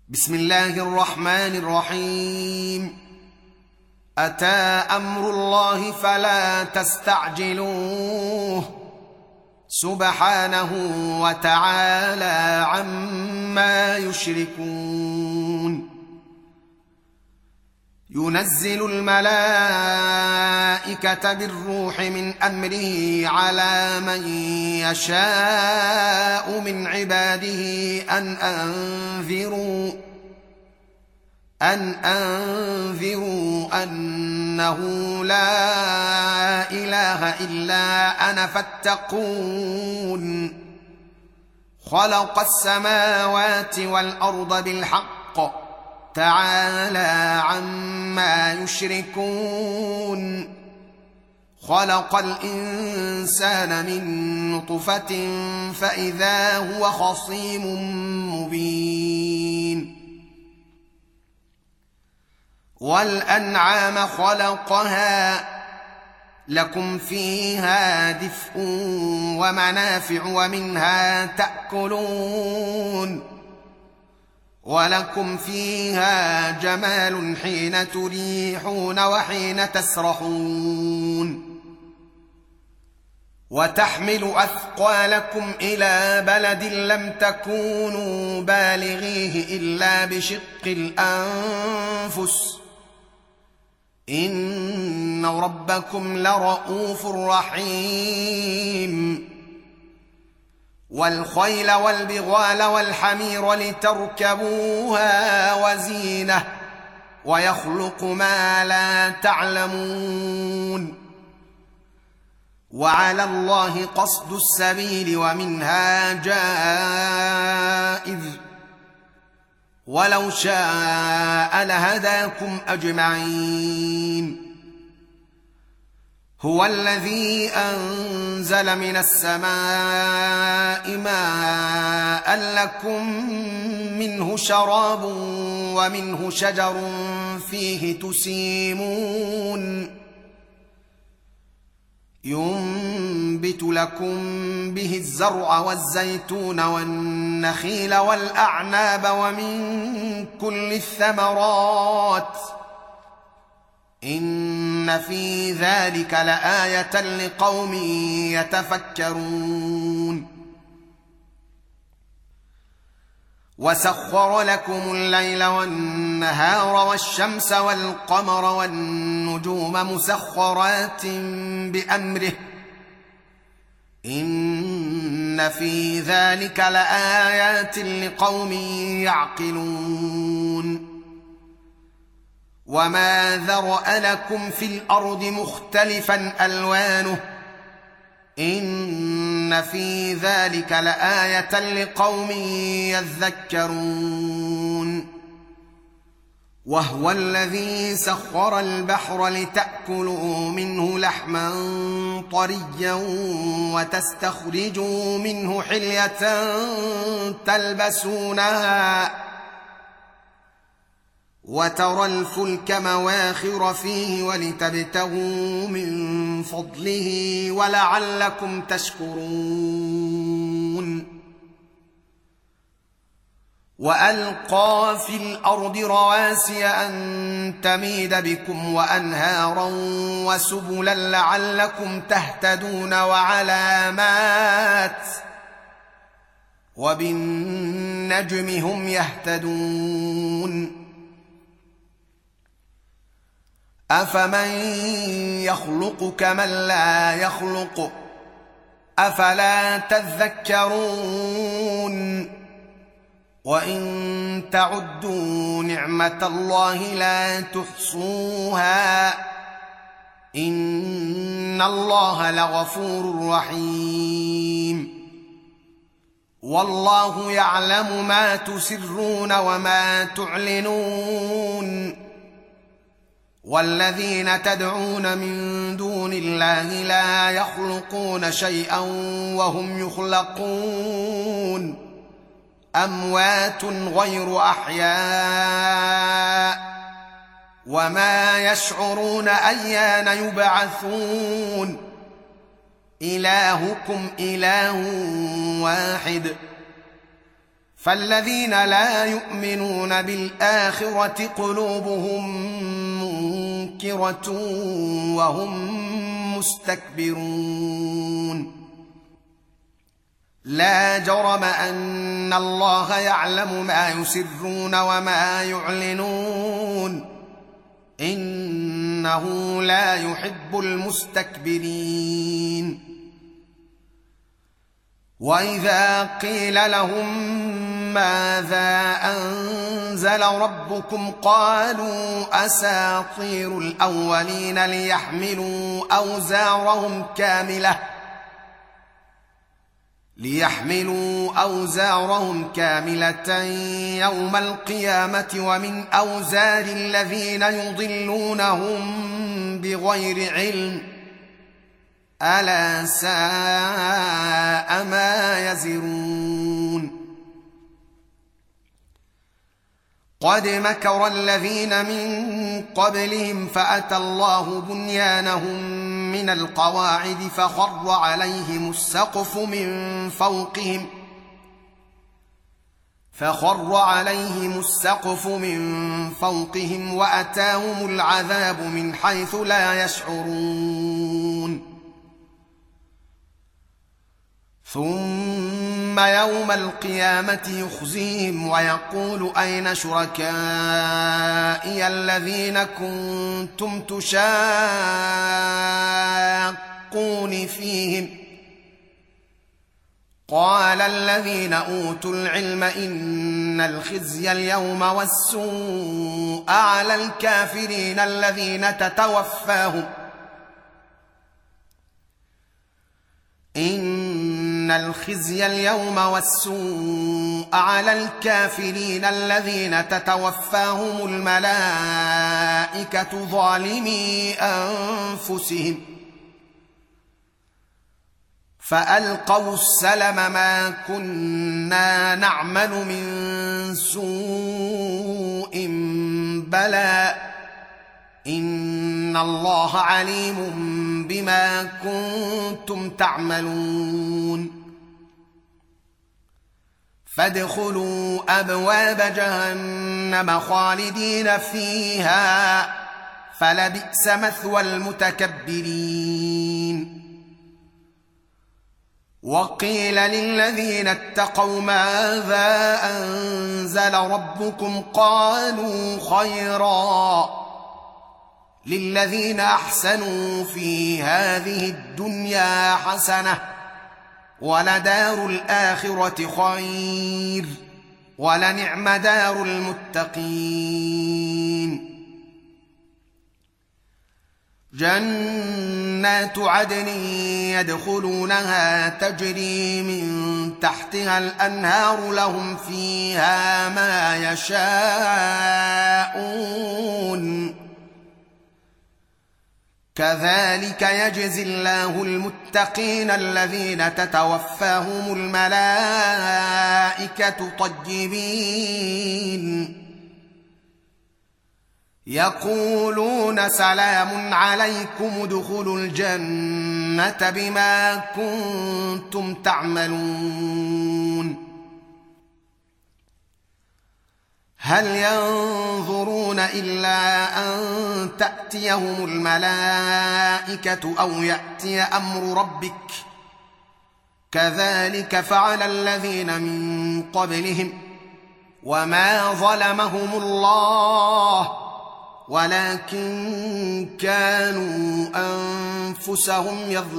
بسم الله الرحمن الرحيم. أتى أمر الله فلا تستعجلوه سبحانه وتعالى عما يشركون. ينزل الملائكة بالروح من أمره على من يشاء من عباده أن أنذروا أنه لا إله إلا أنا فاتقون. خلق السماوات والأرض بالحق تعالى عما يشركون. خلق الإنسان من نطفة فإذا هو خصيم مبين. والأنعام خلقها لكم فيها دفء ومنافع ومنها تأكلون. ولكم فيها جمال حين تريحون وحين تسرحون. وتحمل أثقالكم إلى بلد لم تكونوا بالغيه إلا بشق الأنفس إن ربكم لرءوف رحيم. والخيل والبغال والحمير لتركبوها وزينة ويخلق ما لا تعلمون. وعلى الله قصد السبيل ومنها جائر ولو شاء لهداكم أجمعين. هو الذي أنزل من السماء ماء لكم منه شراب ومنه شجر فيه تسيمون. ينبت لكم به الزرع والزيتون والنخيل والأعناب ومن كل الثمرات إن في ذلك لآية لقوم يتفكرون. وسخر لكم الليل والنهار والشمس والقمر والنجوم مسخرات بأمره إن في ذلك لآيات لقوم يعقلون. وما ذرأ لكم في الأرض مختلفا ألوانه إن في ذلك لآية لقوم يذكرون. وهو الذي سخر البحر لتأكلوا منه لحما طريا وتستخرجوا منه حلية تلبسونها وترى الفلك مواخر فيه ولتبتغوا من فضله ولعلكم تشكرون. وألقى في الأرض رواسي أن تميد بكم وأنهارا وسبلا لعلكم تهتدون وعلامات وبالنجم هم يهتدون. أفمن يخلق كمن لا يخلق أفلا تذكرون. وإن تعدوا نعمة الله لا تحصوها إن الله لغفور رحيم. والله يعلم ما تسرون وما تعلنون. والذين تدعون من دون الله لا يخلقون شيئا وهم يخلقون أموات غير أحياء وما يشعرون أيان يبعثون. إلهكم إله واحد فالذين لا يؤمنون بالآخرة قلوبهم منكرة وهم مستكبرون لا جرم أن الله يعلم ما يسرون وما يعلنون إنه لا يحب المستكبرين وإذا قيل لهم ماذا أنزل ربكم قالوا أساطير الأولين ليحملوا أوزارهم كاملة يوم القيامة ومن أوزار الذين يضلونهم بغير علم ألا ساء ما يزرون قد مكر الذين من قبلهم فأتى الله بنيانهم من القواعد فخر عليهم السقف من فوقهم وأتاهم العذاب من حيث لا يشعرون ثم يوم القيامة يخزيهم ويقول أين شركائي الذين كنتم تشاقون فيهم قال الذين أوتوا العلم إن الخزي اليوم والسوء على الكافرين الذين تتوفاهم الملائكة ظالمي أنفسهم فألقوا السلم ما كنا نعمل من سوء بلى إن الله عليم بما كنتم تعملون فادخلوا أبواب جهنم خالدين فيها فلبئس مثوى المتكبرين وقيل للذين اتقوا ماذا أنزل ربكم قالوا خيرا للذين أحسنوا في هذه الدنيا حسنة ولدار الآخرة خير ولنعم دار المتقين جنات عدن يدخلونها تجري من تحتها الأنهار لهم فيها ما يشاءون كذلك يجزي الله المتقين الذين تتوفاهم الملائكة طيبين يقولون سلام عليكم ادخلوا الجنة بما كنتم تعملون هل ينظرون إلا أن تأتيهم الملائكة أو يأتي أمر ربك كذلك فعل الذين من قبلهم وما ظلمهم الله ولكن كانوا أنفسهم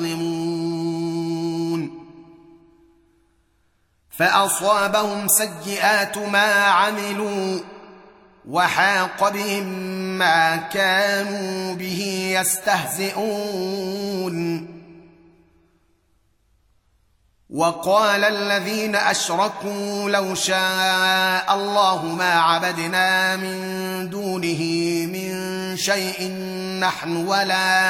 يظلمون فأصابهم سيئات ما عملوا وحاق بهم ما كانوا به يستهزئون وقال الذين أشركوا لو شاء الله ما عبدنا من دونه من شيء نحن ولا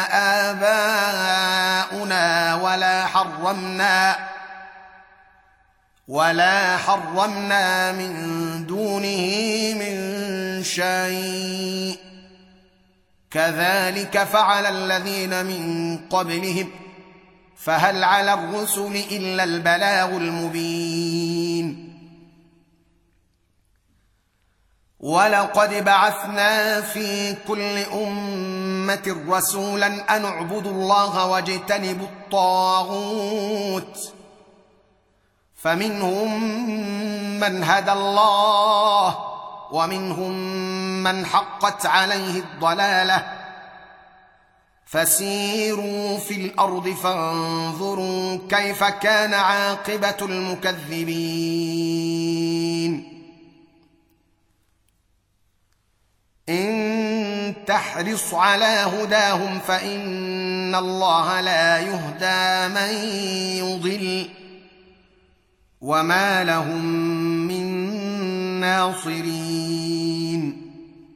آباؤنا ولا حرمنا من دونه من شيء كذلك فعل الذين من قبلهم فهل على الرسل إلا البلاغ المبين ولقد بعثنا في كل أمة رسولا أن اعبدوا الله واجتنبوا الطاغوت فمنهم من هدى الله ومنهم من حقت عليه الضلالة فسيروا في الأرض فانظروا كيف كان عاقبة المكذبين إن تحرص على هداهم فإن الله لا يهدى من يضل وما لهم من ناصرين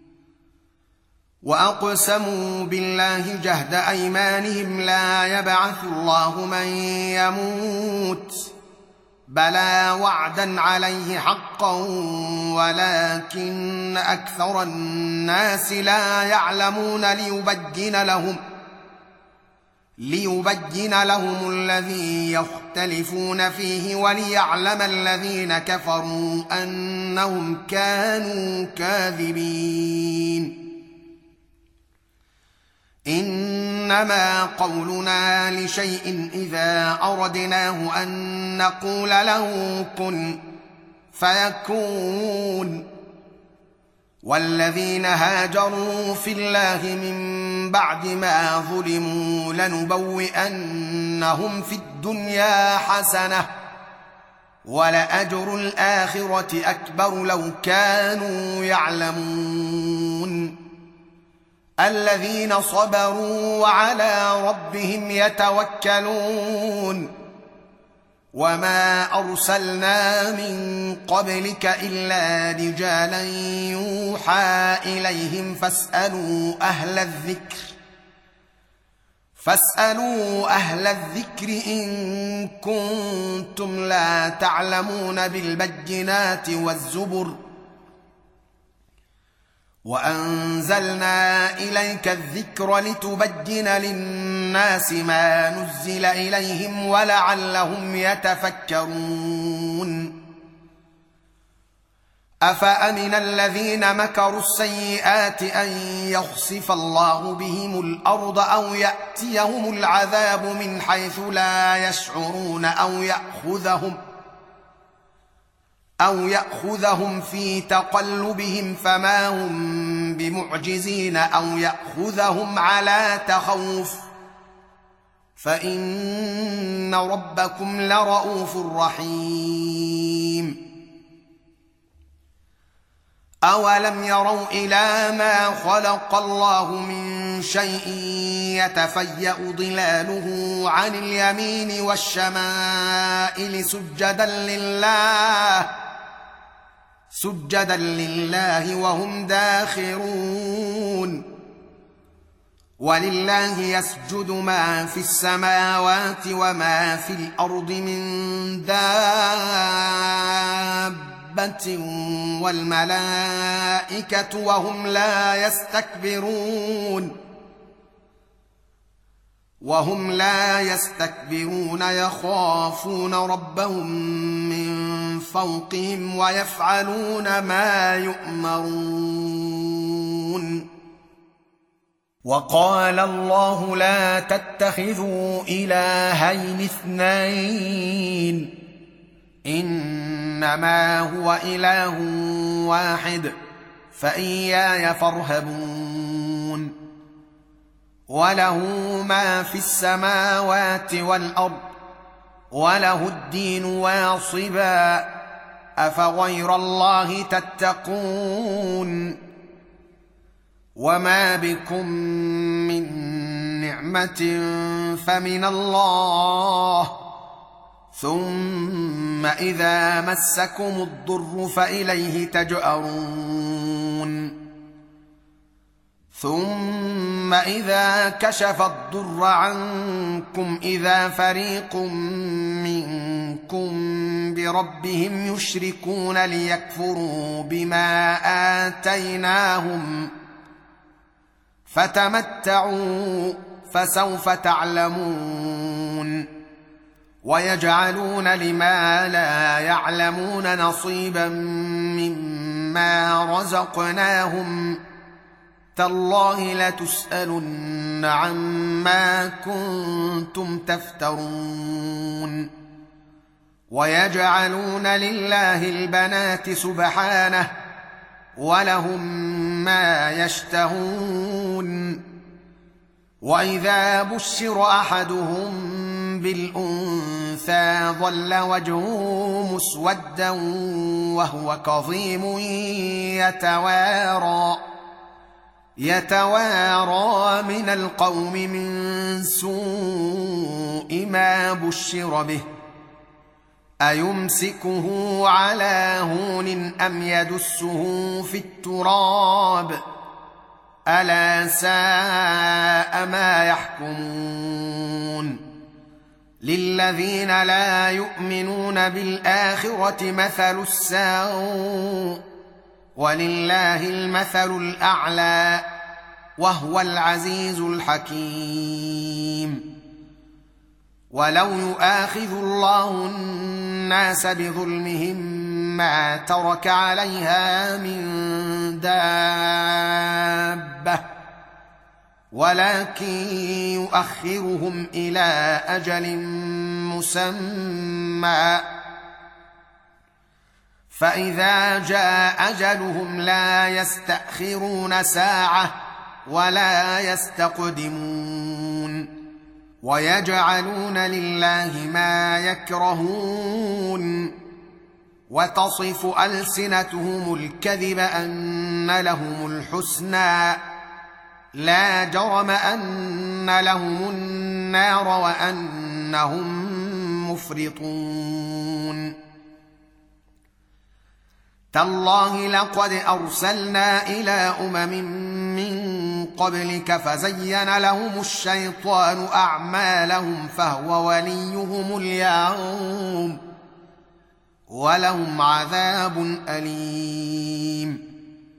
وأقسموا بالله جهد أيمانهم لا يبعث الله من يموت بلى وعدا عليه حقا ولكن أكثر الناس لا يعلمون ليبين لهم الذي يختلفون فيه وليعلم الذين كفروا أنهم كانوا كاذبين إنما قولنا لشيء إذا أردناه أن نقول له كن فيكون والذين هاجروا في الله من بعد ما ظلموا لنبوئنهم في الدنيا حسنة ولأجر الآخرة أكبر لو كانوا يعلمون الذين صبروا وعلى ربهم يتوكلون وما أرسلنا من قبلك إلا رجالا يوحى إليهم فاسألوا أهل الذكر إن كنتم لا تعلمون بالبينات والزبر وأنزلنا إليك الذكر لتبين للناس ما نزل إليهم ولعلهم يتفكرون أفأمن الذين مكروا السيئات أن يخسف الله بهم الأرض أو يأتيهم العذاب من حيث لا يشعرون أو يأخذهم في تقلبهم فما هم بمعجزين أو يأخذهم على تخوف فإن ربكم لرؤوف رحيم أولم يروا إلى ما خلق الله من شيء يتفيأ ظلاله عن اليمين والشمائل سجدا لله وهم داخرون ولله يسجد ما في السماوات وما في الأرض من دابة والملائكة وهم لا يستكبرون يخافون ربهم من فوقهم ويفعلون ما يؤمرون وقال الله لا تتخذوا إلهين اثنين إنما هو إله واحد فإياي فارهبون وله ما في السماوات والأرض وله الدين واصبا أفغير الله تتقون وما بكم من نعمة فمن الله ثم إذا مسكم الضر فإليه تجأرون ثم إذا كشف الضر عنكم إذا فريق منكم بربهم يشركون ليكفروا بما آتيناهم فتمتعوا فسوف تعلمون ويجعلون لما لا يعلمون نصيبا مما رزقناهم تالله لتسألن عما كنتم تفترون ويجعلون لله البنات سبحانه ولهم ما يشتهون وإذا بشر أحدهم بالأنثى ظل وجهه مسودا وهو كظيم يتوارى من القوم من سوء ما بشر به أيمسكه على هون أم يدسه في التراب ألا ساء ما يحكمون للذين لا يؤمنون بالآخرة مثل السوء ولله المثل الأعلى وهو العزيز الحكيم ولو يؤاخذ الله الناس بظلمهم ما ترك عليها من دابة ولكن يؤخرهم إلى أجل مسمى فإذا جاء أجلهم لا يستأخرون ساعة ولا يستقدمون ويجعلون لله ما يكرهون وتصف ألسنتهم الكذب أن لهم الحسنى لا جرم أن لهم النار وأنهم مفرطون تالله لقد أرسلنا إلى من قبلك فزين لهم الشيطان أعمالهم فهو وليهم اليوم ولهم عذاب أليم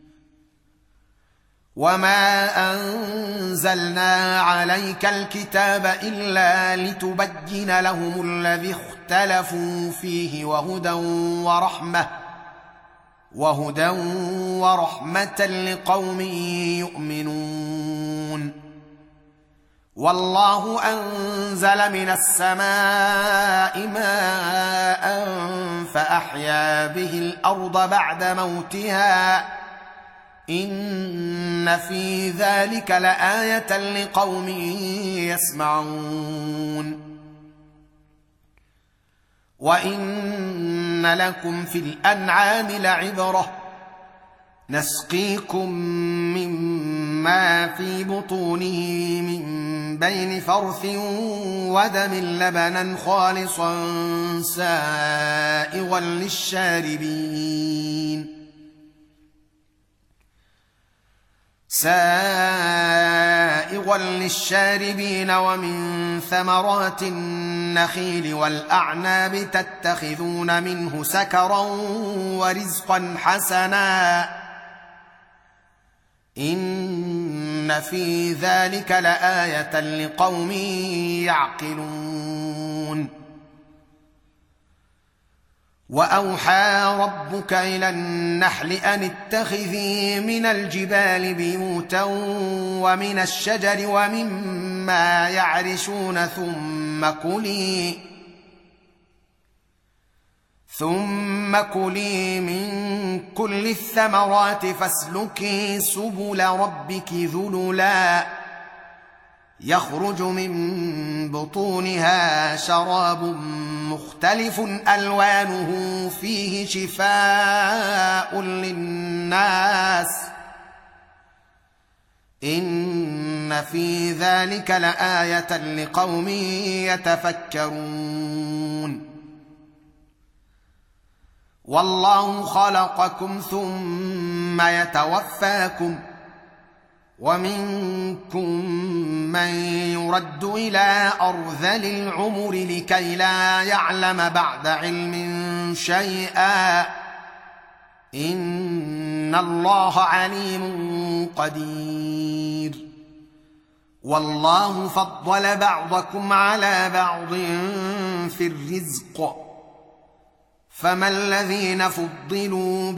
وما أنزلنا عليك الكتاب إلا لتبين لهم الذي اختلفوا فيه وهدى ورحمة لقوم يؤمنون والله أنزل من السماء ماء فأحيا به الأرض بعد موتها إن في ذلك لآية لقوم يسمعون وإن لكم في الأنعام لعبرة نسقيكم مما في بطونه من بين فرث ودم لبنا خالصا سائغا للشاربين ومن ثمرات النخيل والأعناب تتخذون منه سكرا ورزقا حسنا إن في ذلك لآية لقوم يعقلون وأوحى ربك إلى النحل أن اتخذي من الجبال بيوتا ومن الشجر ومما يعرشون ثم كلي من كل الثمرات فاسلكي سبل ربك ذللا يخرج من بطونها شراب مختلف ألوانه فيه شفاء للناس إن في ذلك لآية لقوم يتفكرون والله خلقكم ثم يتوفاكم ومنكم من يرد إلى أرذل العمر لكي لا يعلم بعد علم شيئا إن الله عليم قدير والله فضل بعضكم على بعض في الرزق فما الذين فضلوا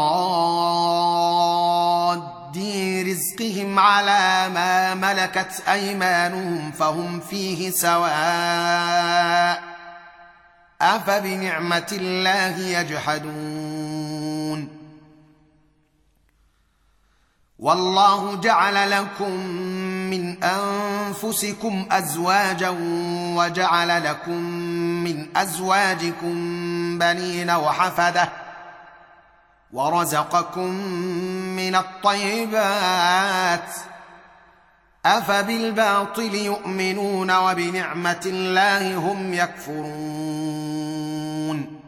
براد رزقهم على ما ملكت أيمانهم فهم فيه سواء أفبنعمة الله يجحدون والله جعل لكم من أنفسكم أزواجا وجعل لكم من أزواجكم بنين وحفدة ورزقكم من الطيبات أفبالباطل يؤمنون وبنعمة الله هم يكفرون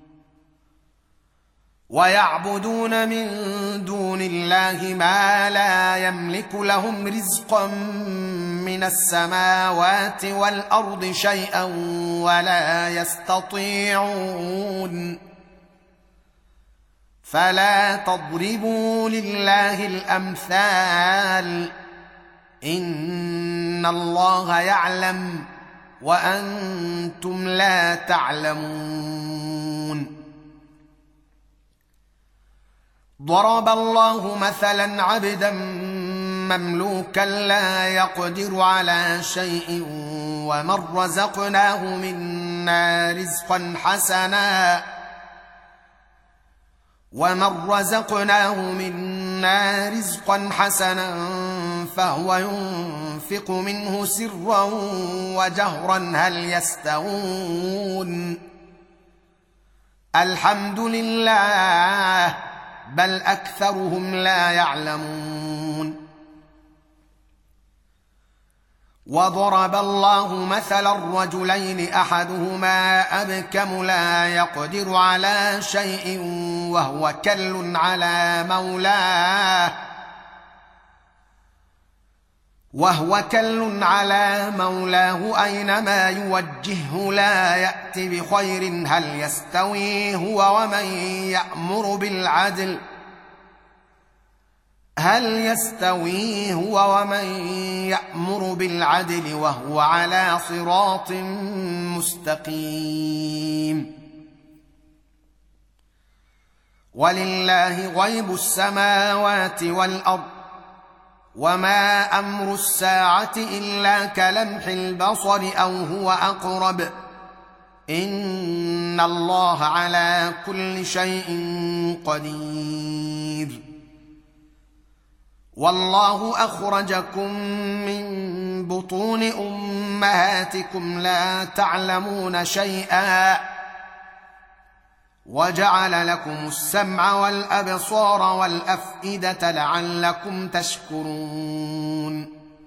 ويعبدون من دون الله ما لا يملك لهم رزقا من السماوات والأرض شيئا ولا يستطيعون فلا تضربوا لله الأمثال إن الله يعلم وأنتم لا تعلمون ضرب الله مثلا عبدا مملوكا لا يقدر على شيء ومن رزقناه منا رزقا حسنا فهو ينفق منه سرا وجهرا هل يستوون الحمد لله بل أكثرهم لا يعلمون وضرب الله مثلا رجلين أحدهما أبكم لا يقدر على شيء وهو كل على مولاه أينما يوجهه لا يأت بخير هل يستوي هو ومن يأمر بالعدل وهو على صراط مستقيم ولله غيب السماوات والأرض وما أمر الساعة إلا كلمح البصر أو هو أقرب إن الله على كل شيء قدير والله أخرجكم من بطون أمهاتكم لا تعلمون شيئا وجعل لكم السمع والأبصار والأفئدة لعلكم تشكرون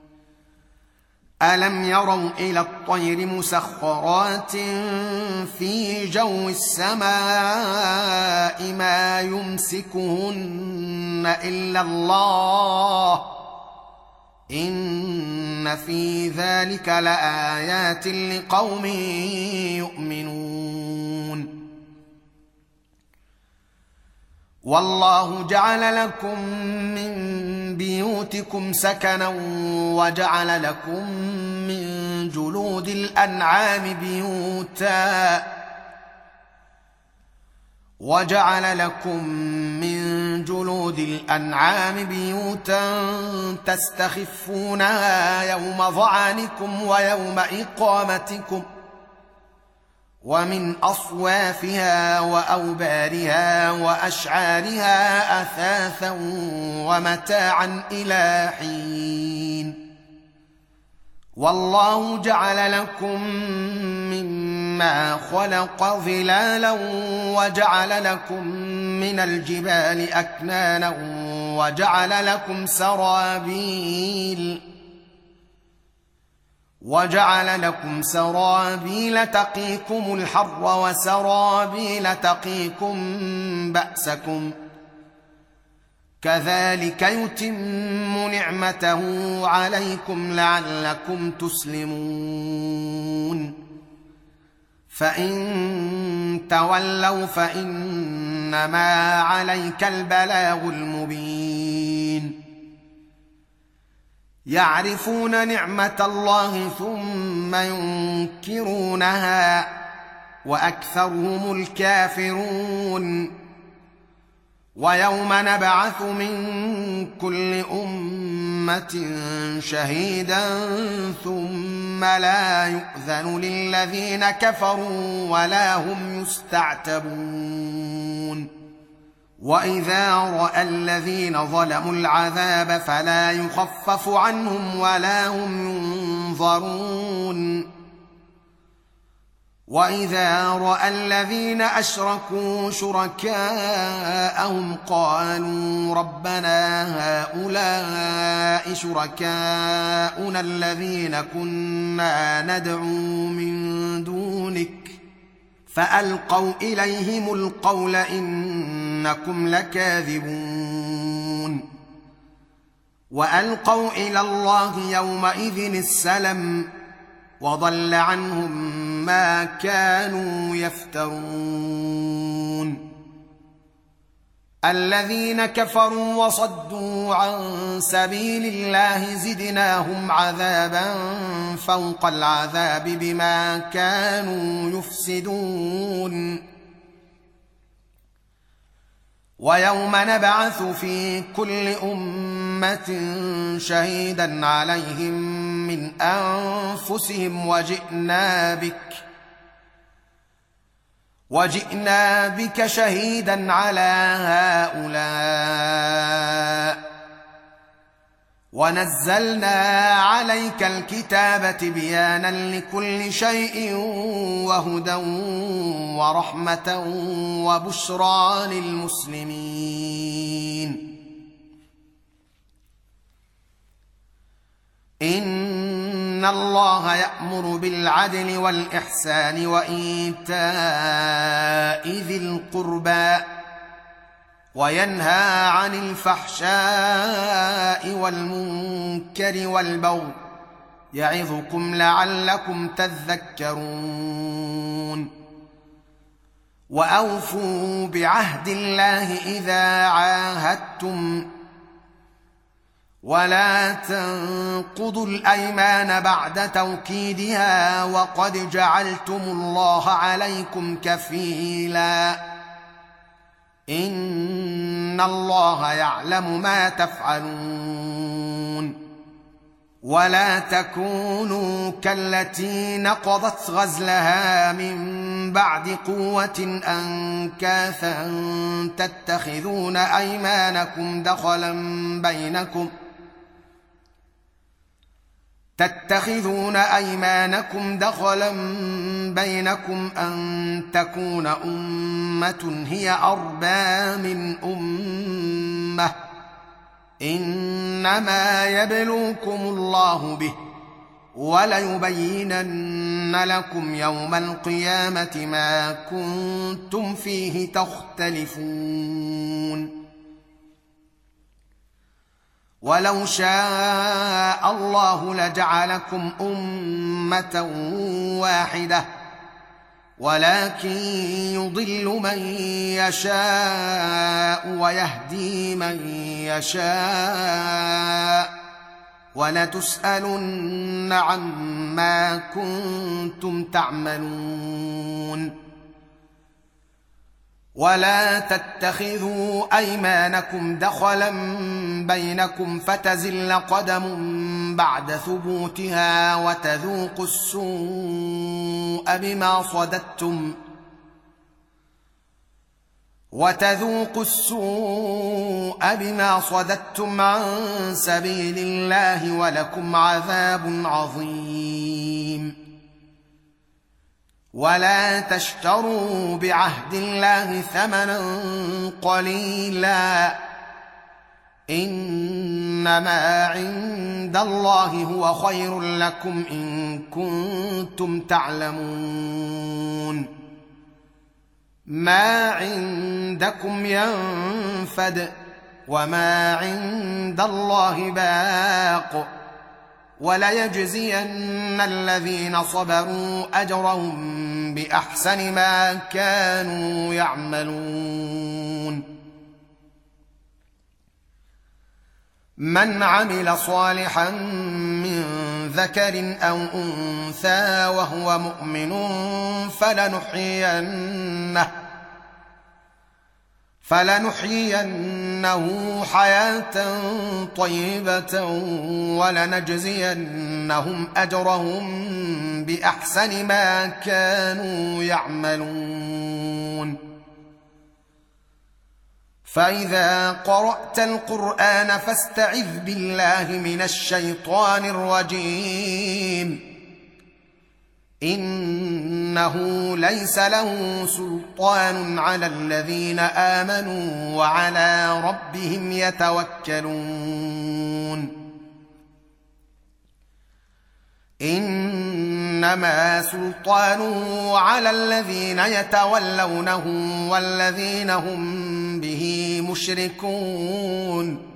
ألم يروا إلى الطير مسخرات في جو السماء ما يمسكهن إلا الله إن في ذلك لآيات لقوم يؤمنون والله جعل لكم من بيوتكم سكنا وجعل لكم من جلود الأنعام بيوتا تستخفونها يوم ظعنكم ويوم إقامتكم ومن أصوافها وأوبارها وأشعارها أثاثا ومتاعا إلى حين والله جعل لكم مما خلق ظلالا وجعل لكم من الجبال أكنانا وجعل لكم سرابيل تقيكم الحر وسرابيل تقيكم بأسكم كذلك يتم نعمته عليكم لعلكم تسلمون فإن تولوا فإنما عليك البلاغ المبين يعرفون نعمة الله ثم ينكرونها وأكثرهم الكافرون ويوم نبعث من كل أمة شهيدا ثم لا يؤذن للذين كفروا ولا هم يستعتبون وإذا رأى الذين ظلموا العذاب فلا يخفف عنهم ولا هم ينظرون وإذا رأى الذين أشركوا شركاءهم قالوا ربنا هؤلاء شركاؤنا الذين كنا ندعو من دونك فألقوا إليهم القول إنكم لكاذبون وألقوا إلى الله يومئذ السلم وضل عنهم ما كانوا يفترون الذين كفروا وصدوا عن سبيل الله زدناهم عذابا فوق العذاب بما كانوا يفسدون ويوم نبعث في كل أمة شهيدا عليهم من أنفسهم وجئنا بك شهيدا على هؤلاء ونزلنا عليك الكتاب تبيانا لكل شيء وهدى ورحمة وبشرى للمسلمين إن الله يأمر بالعدل والإحسان وإيتاء ذي القربى وينهى عن الفحشاء والمنكر والبغي يعظكم لعلكم تذكرون وأوفوا بعهد الله إذا عاهدتم ولا تنقضوا الأيمان بعد توكيدها وقد جعلتم الله عليكم كفيلا إن الله يعلم ما تفعلون ولا تكونوا كالتي نقضت غزلها من بعد قوة أنكاثا تتخذون أيمانكم دخلا بينكم أن تكون أمة هي أربى من أمة إنما يبلوكم الله به وليبينن لكم يوم القيامة ما كنتم فيه تختلفون ولو شاء الله لجعلكم أمة واحدة ولكن يضل من يشاء ويهدي من يشاء ولتسألن عما كنتم تعملون ولا تتخذوا أيمانكم دخلا بينكم فتزل قدم بعد ثبوتها وتذوقوا السوء بما صددتم عن سبيل الله ولكم عذاب عظيم ولا تشتروا بعهد الله ثمنا قليلا إنما عند الله هو خير لكم إن كنتم تعلمون ما عندكم ينفد وما عند الله باق وليجزين الذين صبروا أجرهم بأحسن ما كانوا يعملون من عمل صالحا من ذكر أو أنثى وهو مؤمن فلنحيينه حياة طيبة ولنجزينهم أجرهم بأحسن ما كانوا يعملون. فإذا قرأت القرآن فاستعذ بالله من الشيطان الرجيم إنه ليس له سلطان على الذين آمنوا وعلى ربهم يتوكلون. إنما سلطانه على الذين يتولونه والذين هم به مشركون.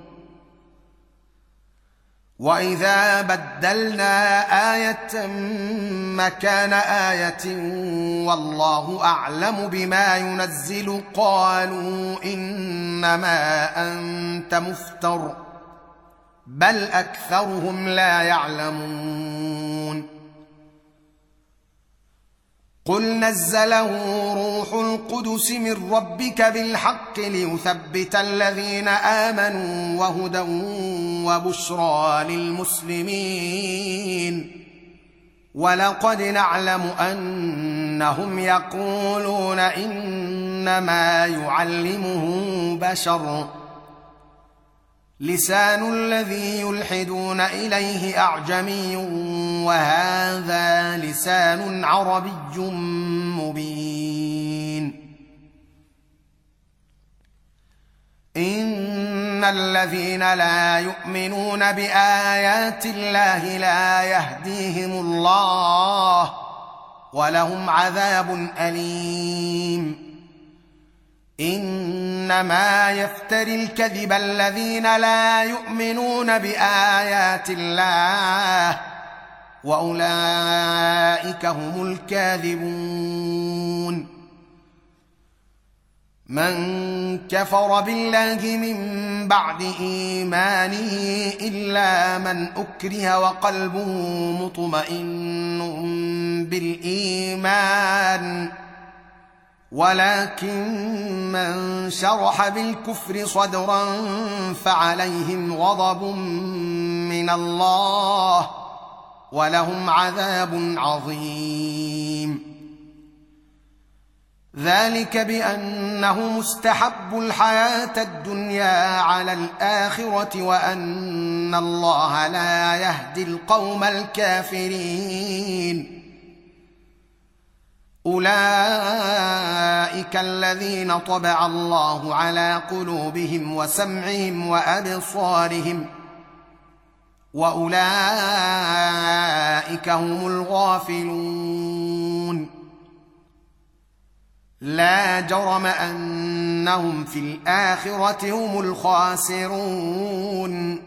وإذا بدلنا آية مكان آية والله أعلم بما ينزل قالوا إنما أنت مفتر بل أكثرهم لا يعلمون. قل نزله روح القدس من ربك بالحق ليثبت الذين آمنوا وهدى وبشرى للمسلمين. ولقد نعلم أنهم يقولون إنما يعلمه بشر لسان الذي يلحدون إليه أعجمي وهذا لسان عربي مبين. إن الذين لا يؤمنون بآيات الله لا يهديهم الله ولهم عذاب أليم. إنما يفتري الكذب الذين لا يؤمنون بآيات الله وأولئك هم الكاذبون. من كفر بالله من بعد إيمانه إلا من أكره وقلبه مطمئن بالإيمان ولكن من شرح بالكفر صدرا فعليهم غضب من الله ولهم عذاب عظيم. ذلك بأنه مستحب الحياة الدنيا على الآخرة وأن الله لا يهدي القوم الكافرين. أولئك الذين طبع الله على قلوبهم وسمعهم وأبصارهم وأولئك هم الغافلون. لا جرم أنهم في الآخرة هم الخاسرون.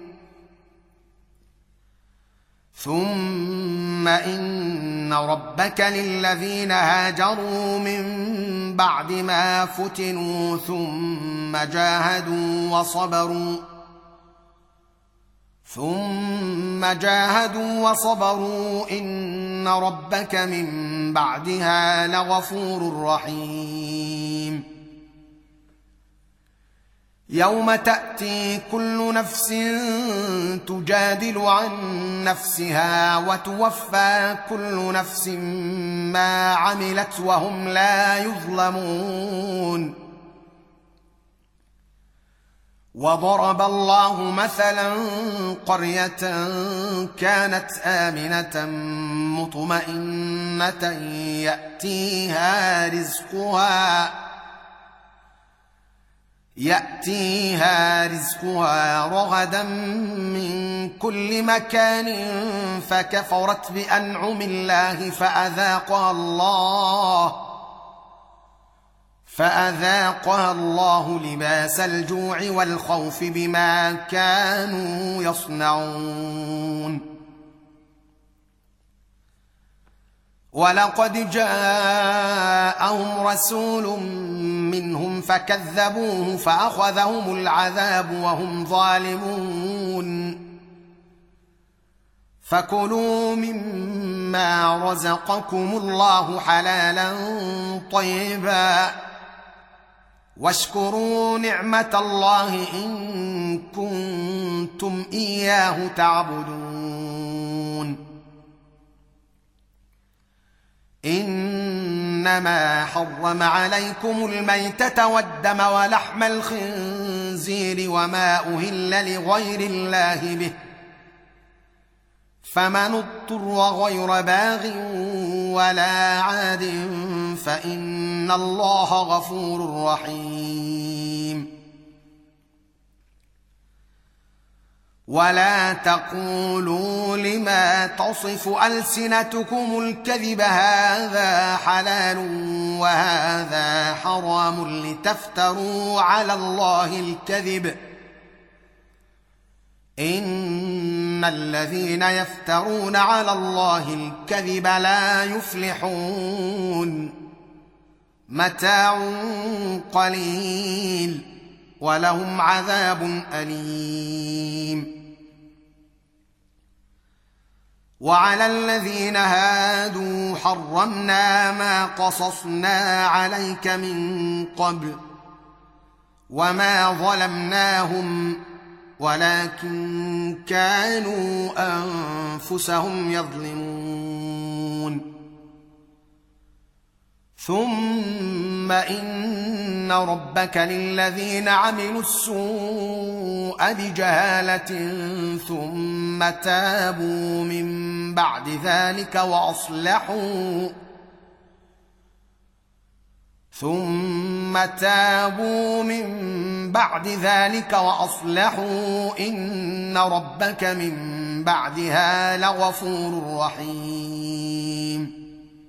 ثم إن ربك للذين هاجروا من بعد ما فتنوا ثم جاهدوا وصبروا إن ربك من بعدها لغفور رحيم. يوم تأتي كل نفس تجادل عن نفسها وتوفى كل نفس ما عملت وهم لا يظلمون. وضرب الله مثلا قرية كانت آمنة مطمئنة يأتيها رزقها رغدا من كل مكان فكفرت بأنعم الله فأذاقها الله لباس الجوع والخوف بما كانوا يصنعون. ولقد جاءهم رسول منهم فكذبوه فأخذهم العذاب وهم ظالمون. فكلوا مما رزقكم الله حلالا طيبا واشكروا نعمة الله إن كنتم إياه تعبدون. إنما حرم عليكم الميتة والدم ولحم الخنزير وما أهل لغير الله به، فمن اضطر غير باغ ولا عاد فإن الله غفور رحيم. ولا تقولوا لما تصف ألسنتكم الكذب هذا حلال وهذا حرام لتفتروا على الله الكذب، إن الذين يفترون على الله الكذب لا يفلحون. متاع قليل ولهم عذاب أليم. وعلى الذين هادوا حرمنا ما قصصنا عليك من قبل وما ظلمناهم ولكن كانوا أنفسهم يظلمون. ثم إن ربك للذين عملوا السوء بجهالة ثم تابوا من بعد ذلك وأصلحوا إن ربك من بعدها لغفور رحيم.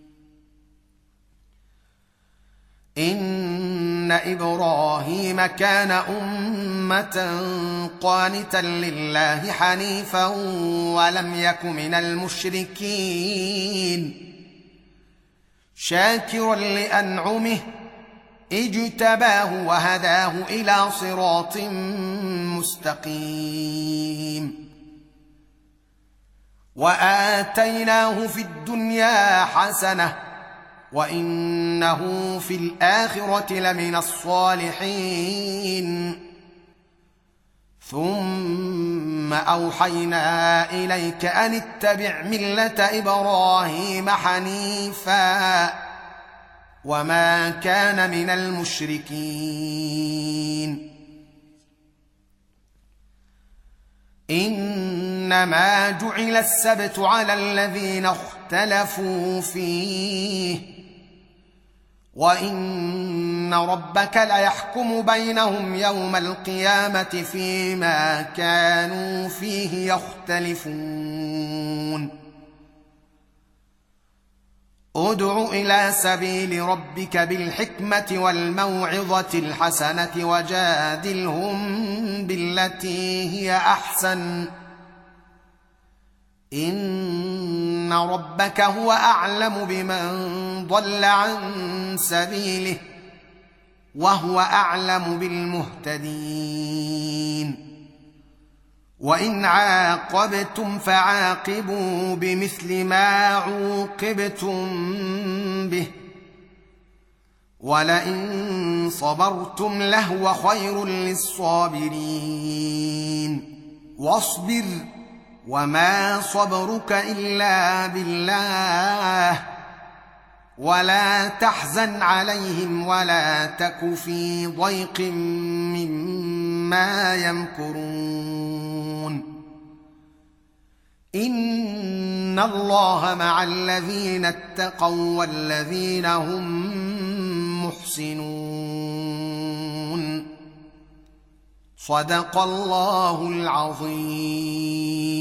إن إبراهيم كان أمة قانتا لله حنيفا ولم يك من المشركين شاكرا لأنعمه اجتباه وهداه إلى صراط مستقيم. وآتيناه في الدنيا حسنة وإنه في الآخرة لمن الصالحين. ثم أوحينا إليك أن اتبع ملة إبراهيم حنيفا وما كان من المشركين. إنما جعل السبت على الذين اختلفوا فيه وإن ربك ليحكم بينهم يوم القيامة فيما كانوا فيه يختلفون. ادع إلى سبيل ربك بالحكمة والموعظة الحسنة وجادلهم بالتي هي أحسن، إن ربك هو أعلم بمن ضل عن سبيله وهو أعلم بالمهتدين. وإن عاقبتم فعاقبوا بمثل ما عوقبتم به ولئن صبرتم لهو خير للصابرين. واصبر وما صبرك إلا بالله ولا تحزن عليهم ولا تك في ضيق مما يمكرون. إن الله مع الذين اتقوا والذين هم محسنون. صدق الله العظيم.